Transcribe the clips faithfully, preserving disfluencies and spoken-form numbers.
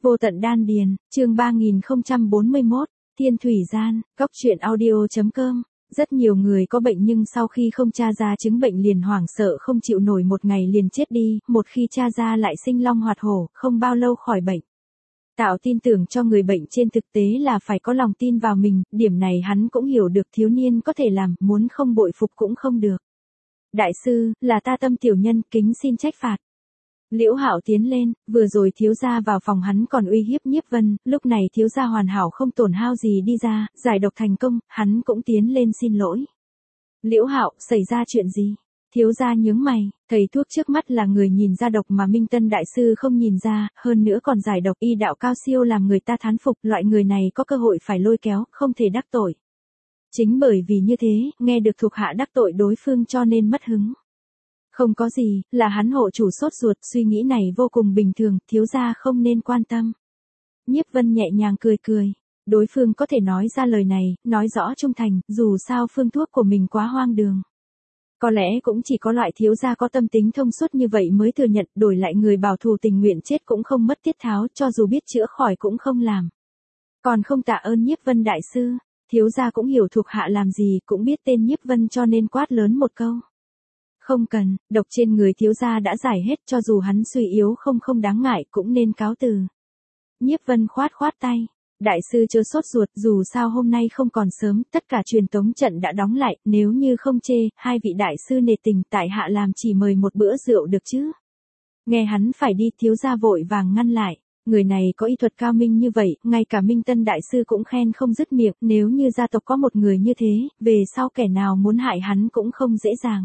Vô tận đan điền, chương ba nghìn không trăm bốn mươi mốt, Thiên Thủy Gian, Cóc truyện audio.com. Rất nhiều người có bệnh nhưng sau khi không tra ra chứng bệnh liền hoảng sợ không chịu nổi một ngày liền chết đi, một khi tra ra lại sinh long hoạt hổ, không bao lâu khỏi bệnh. Tạo tin tưởng cho người bệnh trên thực tế là phải có lòng tin vào mình, điểm này hắn cũng hiểu được thiếu niên có thể làm, muốn không bội phục cũng không được. Đại sư, là ta Tâm tiểu nhân, kính xin trách phạt. Liễu Hạo tiến lên, vừa rồi thiếu gia vào phòng hắn còn uy hiếp Nhiếp Vân, lúc này thiếu gia hoàn hảo không tổn hao gì đi ra, giải độc thành công, hắn cũng tiến lên xin lỗi. Liễu Hạo, xảy ra chuyện gì? Thiếu gia nhướng mày, thầy thuốc trước mắt là người nhìn ra độc mà Minh Tân đại sư không nhìn ra, hơn nữa còn giải độc y đạo cao siêu làm người ta thán phục, loại người này có cơ hội phải lôi kéo, không thể đắc tội. Chính bởi vì như thế, nghe được thuộc hạ đắc tội đối phương cho nên mất hứng. Không có gì, là hắn hộ chủ sốt ruột, suy nghĩ này vô cùng bình thường, thiếu gia không nên quan tâm. Nhiếp Vân nhẹ nhàng cười cười, đối phương có thể nói ra lời này, nói rõ trung thành, dù sao phương thuốc của mình quá hoang đường. Có lẽ cũng chỉ có loại thiếu gia có tâm tính thông suốt như vậy mới thừa nhận, đổi lại người bảo thù tình nguyện chết cũng không mất tiết tháo, cho dù biết chữa khỏi cũng không làm. Còn không tạ ơn Nhiếp Vân đại sư, thiếu gia cũng hiểu thuộc hạ làm gì, cũng biết tên Nhiếp Vân cho nên quát lớn một câu. Không cần, độc trên người thiếu gia đã giải hết, cho dù hắn suy yếu không không đáng ngại cũng nên cáo từ. Nhiếp Vân khoát khoát tay, đại sư chớ sốt ruột, dù sao hôm nay không còn sớm, tất cả truyền tống trận đã đóng lại, nếu như không chê, hai vị đại sư nể tình tại hạ làm chỉ mời một bữa rượu được chứ. Nghe hắn phải đi, thiếu gia vội vàng ngăn lại, người này có y thuật cao minh như vậy, ngay cả Minh Tân đại sư cũng khen không dứt miệng, nếu như gia tộc có một người như thế, về sau kẻ nào muốn hại hắn cũng không dễ dàng.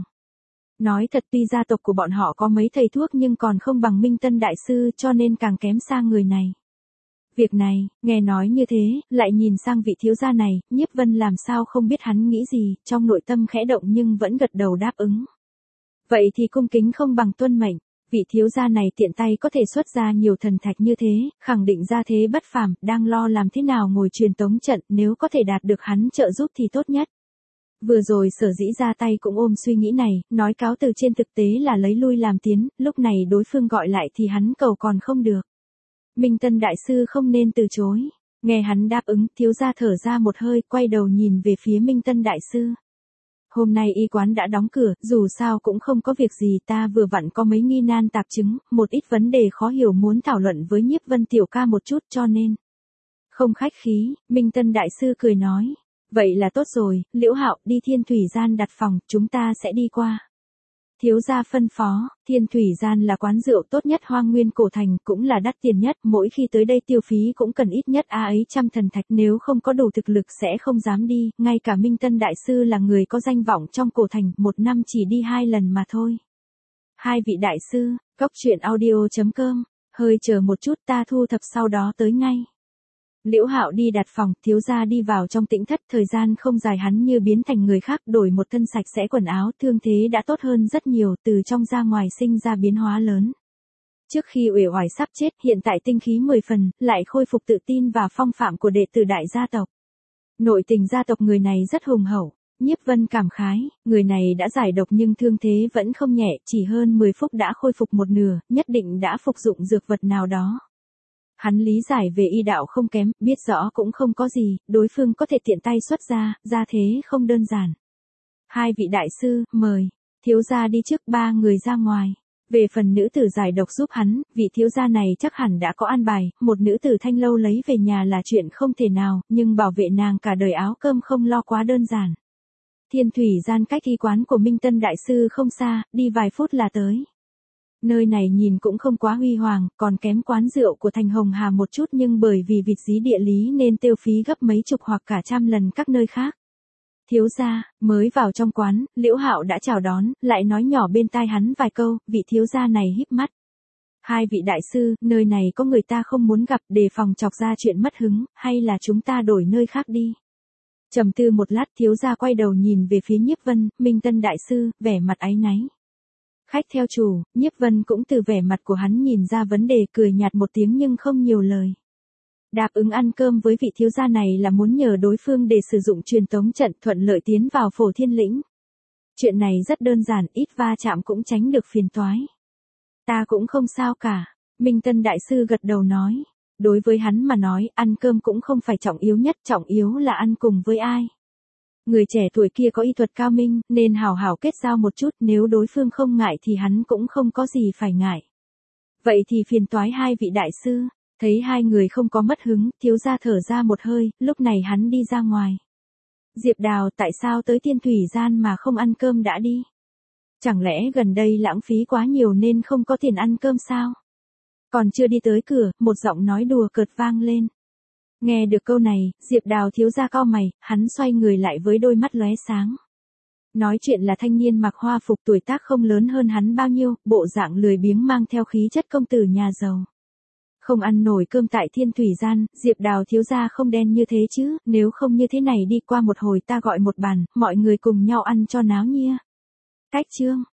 Nói thật tuy gia tộc của bọn họ có mấy thầy thuốc nhưng còn không bằng Minh Tân đại sư cho nên càng kém xa người này. Việc này, nghe nói như thế, lại nhìn sang vị thiếu gia này, Nhiếp Vân làm sao không biết hắn nghĩ gì, trong nội tâm khẽ động nhưng vẫn gật đầu đáp ứng. Vậy thì cung kính không bằng tuân mệnh, vị thiếu gia này tiện tay có thể xuất ra nhiều thần thạch như thế, khẳng định ra thế bất phàm, đang lo làm thế nào ngồi truyền tống trận, nếu có thể đạt được hắn trợ giúp thì tốt nhất. Vừa rồi sở dĩ ra tay cũng ôm suy nghĩ này, nói cáo từ trên thực tế là lấy lui làm tiến, lúc này đối phương gọi lại thì hắn cầu còn không được. Minh Tân đại sư không nên từ chối, nghe hắn đáp ứng, thiếu gia thở ra một hơi, quay đầu nhìn về phía Minh Tân đại sư. Hôm nay y quán đã đóng cửa, dù sao cũng không có việc gì, ta vừa vặn có mấy nghi nan tạp chứng, một ít vấn đề khó hiểu muốn thảo luận với Nhiếp Vân tiểu ca một chút cho nên. Không khách khí, Minh Tân đại sư cười nói. Vậy là tốt rồi, Liễu Hạo, đi Thiên Thủy Gian đặt phòng, chúng ta sẽ đi qua. Thiếu gia phân phó, Thiên Thủy Gian là quán rượu tốt nhất Hoang Nguyên cổ thành, cũng là đắt tiền nhất, mỗi khi tới đây tiêu phí cũng cần ít nhất a ấy trăm thần thạch, nếu không có đủ thực lực sẽ không dám đi, ngay cả Minh Tân đại sư là người có danh vọng trong cổ thành, một năm chỉ đi hai lần mà thôi. Hai vị đại sư, Cóc truyện audio.com, hơi chờ một chút ta thu thập sau đó tới ngay. Liễu Hạo đi đặt phòng, thiếu gia đi vào trong tĩnh thất, thời gian không dài hắn như biến thành người khác, đổi một thân sạch sẽ quần áo, thương thế đã tốt hơn rất nhiều, từ trong ra ngoài sinh ra biến hóa lớn. Trước khi uể oải sắp chết, hiện tại tinh khí mười phần, lại khôi phục tự tin và phong phạm của đệ tử đại gia tộc. Nội tình gia tộc người này rất hùng hậu, Nhiếp Vân cảm khái, người này đã giải độc nhưng thương thế vẫn không nhẹ, chỉ hơn mười phút đã khôi phục một nửa, nhất định đã phục dụng dược vật nào đó. Hắn lý giải về y đạo không kém, biết rõ cũng không có gì, đối phương có thể tiện tay xuất ra, ra thế không đơn giản. Hai vị đại sư, mời, thiếu gia đi trước, ba người ra ngoài. Về phần nữ tử giải độc giúp hắn, vị thiếu gia này chắc hẳn đã có an bài, một nữ tử thanh lâu lấy về nhà là chuyện không thể nào, nhưng bảo vệ nàng cả đời áo cơm không lo quá đơn giản. Thiên Thủy Gian cách y quán của Minh Tân đại sư không xa, đi vài phút là tới. Nơi này nhìn cũng không quá huy hoàng, còn kém quán rượu của thành Hồng Hà một chút nhưng bởi vì vị trí địa lý nên tiêu phí gấp mấy chục hoặc cả trăm lần các nơi khác. Thiếu gia, mới vào trong quán, Liễu Hạo đã chào đón, lại nói nhỏ bên tai hắn vài câu, vị thiếu gia này híp mắt. Hai vị đại sư, nơi này có người ta không muốn gặp, đề phòng chọc ra chuyện mất hứng, hay là chúng ta đổi nơi khác đi. Trầm tư một lát, thiếu gia quay đầu nhìn về phía Nhiếp Vân, Minh Tân đại sư, vẻ mặt áy náy. Khách theo chủ, Nhiếp Vân cũng từ vẻ mặt của hắn nhìn ra vấn đề, cười nhạt một tiếng nhưng không nhiều lời. Đáp ứng ăn cơm với vị thiếu gia này là muốn nhờ đối phương để sử dụng truyền tống trận thuận lợi tiến vào Phổ Thiên Lĩnh. Chuyện này rất đơn giản, ít va chạm cũng tránh được phiền toái. Ta cũng không sao cả, Minh Tân đại sư gật đầu nói. Đối với hắn mà nói, ăn cơm cũng không phải trọng yếu nhất, trọng yếu là ăn cùng với ai. Người trẻ tuổi kia có y thuật cao minh, nên hảo hảo kết giao một chút, nếu đối phương không ngại thì hắn cũng không có gì phải ngại. Vậy thì phiền toái hai vị đại sư, thấy hai người không có mất hứng, thiếu gia thở ra một hơi, lúc này hắn đi ra ngoài. Diệp Đào, tại sao tới Thiên Thủy Gian mà không ăn cơm đã đi? Chẳng lẽ gần đây lãng phí quá nhiều nên không có tiền ăn cơm sao? Còn chưa đi tới cửa, một giọng nói đùa cợt vang lên. Nghe được câu này, Diệp Đào thiếu gia cau mày, hắn xoay người lại với đôi mắt lóe sáng. Nói chuyện là thanh niên mặc hoa phục tuổi tác không lớn hơn hắn bao nhiêu, bộ dạng lười biếng mang theo khí chất công tử nhà giàu. Không ăn nổi cơm tại Thiên Thủy Gian, Diệp Đào thiếu gia không đen như thế chứ, nếu không như thế này đi qua một hồi ta gọi một bàn, mọi người cùng nhau ăn cho náo nhia. Cách chương.